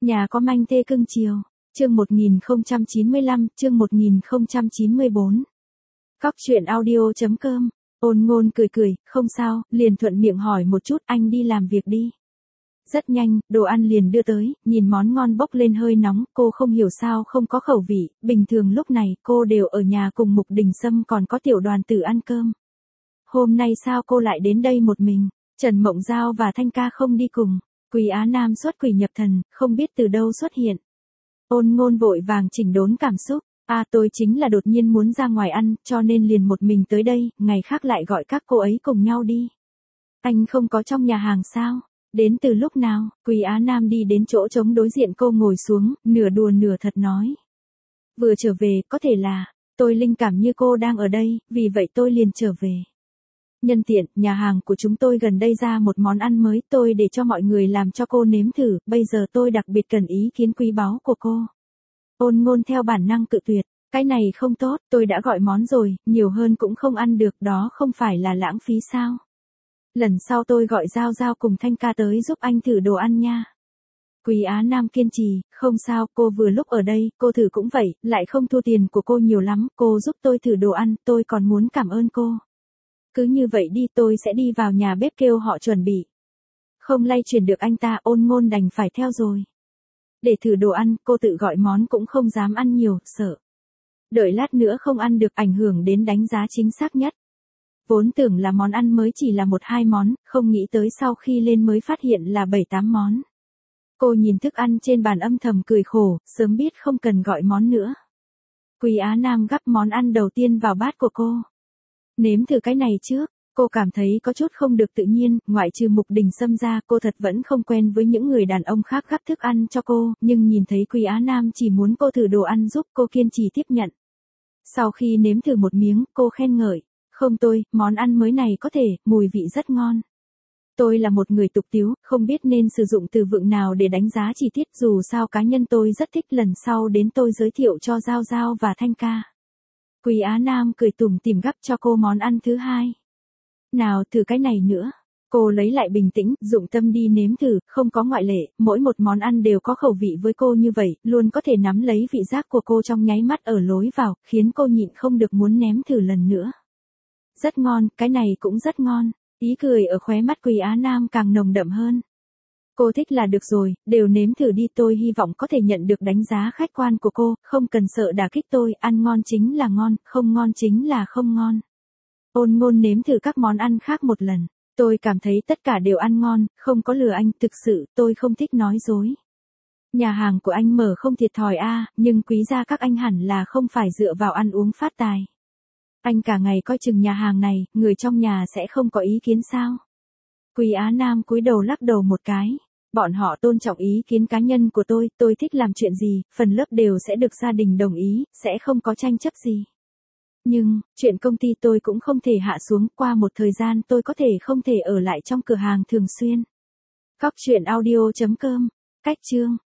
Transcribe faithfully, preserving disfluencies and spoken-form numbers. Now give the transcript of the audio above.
Nhà có manh thê cưng chiều. Chương một nghìn không trăm chín mươi lăm, chương một nghìn không trăm chín mươi bốn. Cóc truyện audio chấm com. Ôn Ngôn cười cười, không sao, liền thuận miệng hỏi một chút, anh đi làm việc đi. Rất nhanh, đồ ăn liền đưa tới, nhìn món ngon bốc lên hơi nóng, cô không hiểu sao không có khẩu vị, bình thường lúc này cô đều ở nhà cùng Mục Đình Sâm còn có tiểu đoàn tử ăn cơm. Hôm nay sao cô lại đến đây một mình, Trần Mộng Giao và Thanh Ca không đi cùng, Quý Á Nam xuất quỷ nhập thần, không biết từ đâu xuất hiện. Ôn Ngôn vội vàng chỉnh đốn cảm xúc, à tôi chính là đột nhiên muốn ra ngoài ăn, cho nên liền một mình tới đây, ngày khác lại gọi các cô ấy cùng nhau đi. Anh không có trong nhà hàng sao? Đến từ lúc nào? Quý Á Nam đi đến chỗ trống đối diện cô ngồi xuống, nửa đùa nửa thật nói. Vừa trở về, có thể là, tôi linh cảm như cô đang ở đây, vì vậy tôi liền trở về. Nhân tiện, nhà hàng của chúng tôi gần đây ra một món ăn mới, tôi để cho mọi người làm cho cô nếm thử, bây giờ tôi đặc biệt cần ý kiến quý báu của cô. Ôn Ngôn theo bản năng cự tuyệt, cái này không tốt, tôi đã gọi món rồi, nhiều hơn cũng không ăn được, đó không phải là lãng phí sao? Lần sau tôi gọi Giao Giao cùng Thanh Ca tới giúp anh thử đồ ăn nha. Quý Á Nam kiên trì, không sao, cô vừa lúc ở đây, cô thử cũng vậy, lại không thua tiền của cô nhiều lắm, cô giúp tôi thử đồ ăn, tôi còn muốn cảm ơn cô. Cứ như vậy đi, tôi sẽ đi vào nhà bếp kêu họ chuẩn bị. Không lay chuyển được anh ta, Ôn Ngôn đành phải theo rồi. Để thử đồ ăn, cô tự gọi món cũng không dám ăn nhiều, sợ. Đợi lát nữa không ăn được ảnh hưởng đến đánh giá chính xác nhất. Vốn tưởng là món ăn mới chỉ là một hai món, không nghĩ tới sau khi lên mới phát hiện là bảy tám món. Cô nhìn thức ăn trên bàn âm thầm cười khổ, sớm biết không cần gọi món nữa. Quý Á Nam gắp món ăn đầu tiên vào bát của cô. Nếm thử cái này trước, cô cảm thấy có chút không được tự nhiên, ngoại trừ Mục Đình Sâm ra, cô thật vẫn không quen với những người đàn ông khác gắp thức ăn cho cô, nhưng nhìn thấy Quý Á Nam chỉ muốn cô thử đồ ăn giúp, cô kiên trì tiếp nhận. Sau khi nếm thử một miếng, cô khen ngợi, không tôi, món ăn mới này có thể, mùi vị rất ngon. Tôi là một người tục tiếu, không biết nên sử dụng từ vựng nào để đánh giá chi tiết, dù sao cá nhân tôi rất thích, lần sau đến tôi giới thiệu cho Giao Giao và Thanh Ca. Quý Á Nam cười tủm tỉm gắp cho cô món ăn thứ hai. Nào thử cái này nữa. Cô lấy lại bình tĩnh, dụng tâm đi nếm thử, không có ngoại lệ, mỗi một món ăn đều có khẩu vị với cô như vậy, luôn có thể nắm lấy vị giác của cô trong nháy mắt ở lối vào, khiến cô nhịn không được muốn nếm thử lần nữa. Rất ngon, cái này cũng rất ngon, ý cười ở khóe mắt Quý Á Nam càng nồng đậm hơn. Cô thích là được rồi, đều nếm thử đi, tôi hy vọng có thể nhận được đánh giá khách quan của cô, không cần sợ đả kích tôi, ăn ngon chính là ngon, không ngon chính là không ngon. Ôn Ngôn nếm thử các món ăn khác một lần, tôi cảm thấy tất cả đều ăn ngon, không có lừa anh, thực sự, tôi không thích nói dối. Nhà hàng của anh mở không thiệt thòi a, nhưng quý gia các anh hẳn là không phải dựa vào ăn uống phát tài. Anh cả ngày coi chừng nhà hàng này, người trong nhà sẽ không có ý kiến sao? Quý Á Nam cúi đầu lắc đầu một cái. Bọn họ tôn trọng ý kiến cá nhân của tôi, tôi thích làm chuyện gì, phần lớp đều sẽ được gia đình đồng ý, sẽ không có tranh chấp gì. Nhưng, chuyện công ty tôi cũng không thể hạ xuống, qua một thời gian tôi có thể không thể ở lại trong cửa hàng thường xuyên. Cóc truyện audio chấm com, cách chương.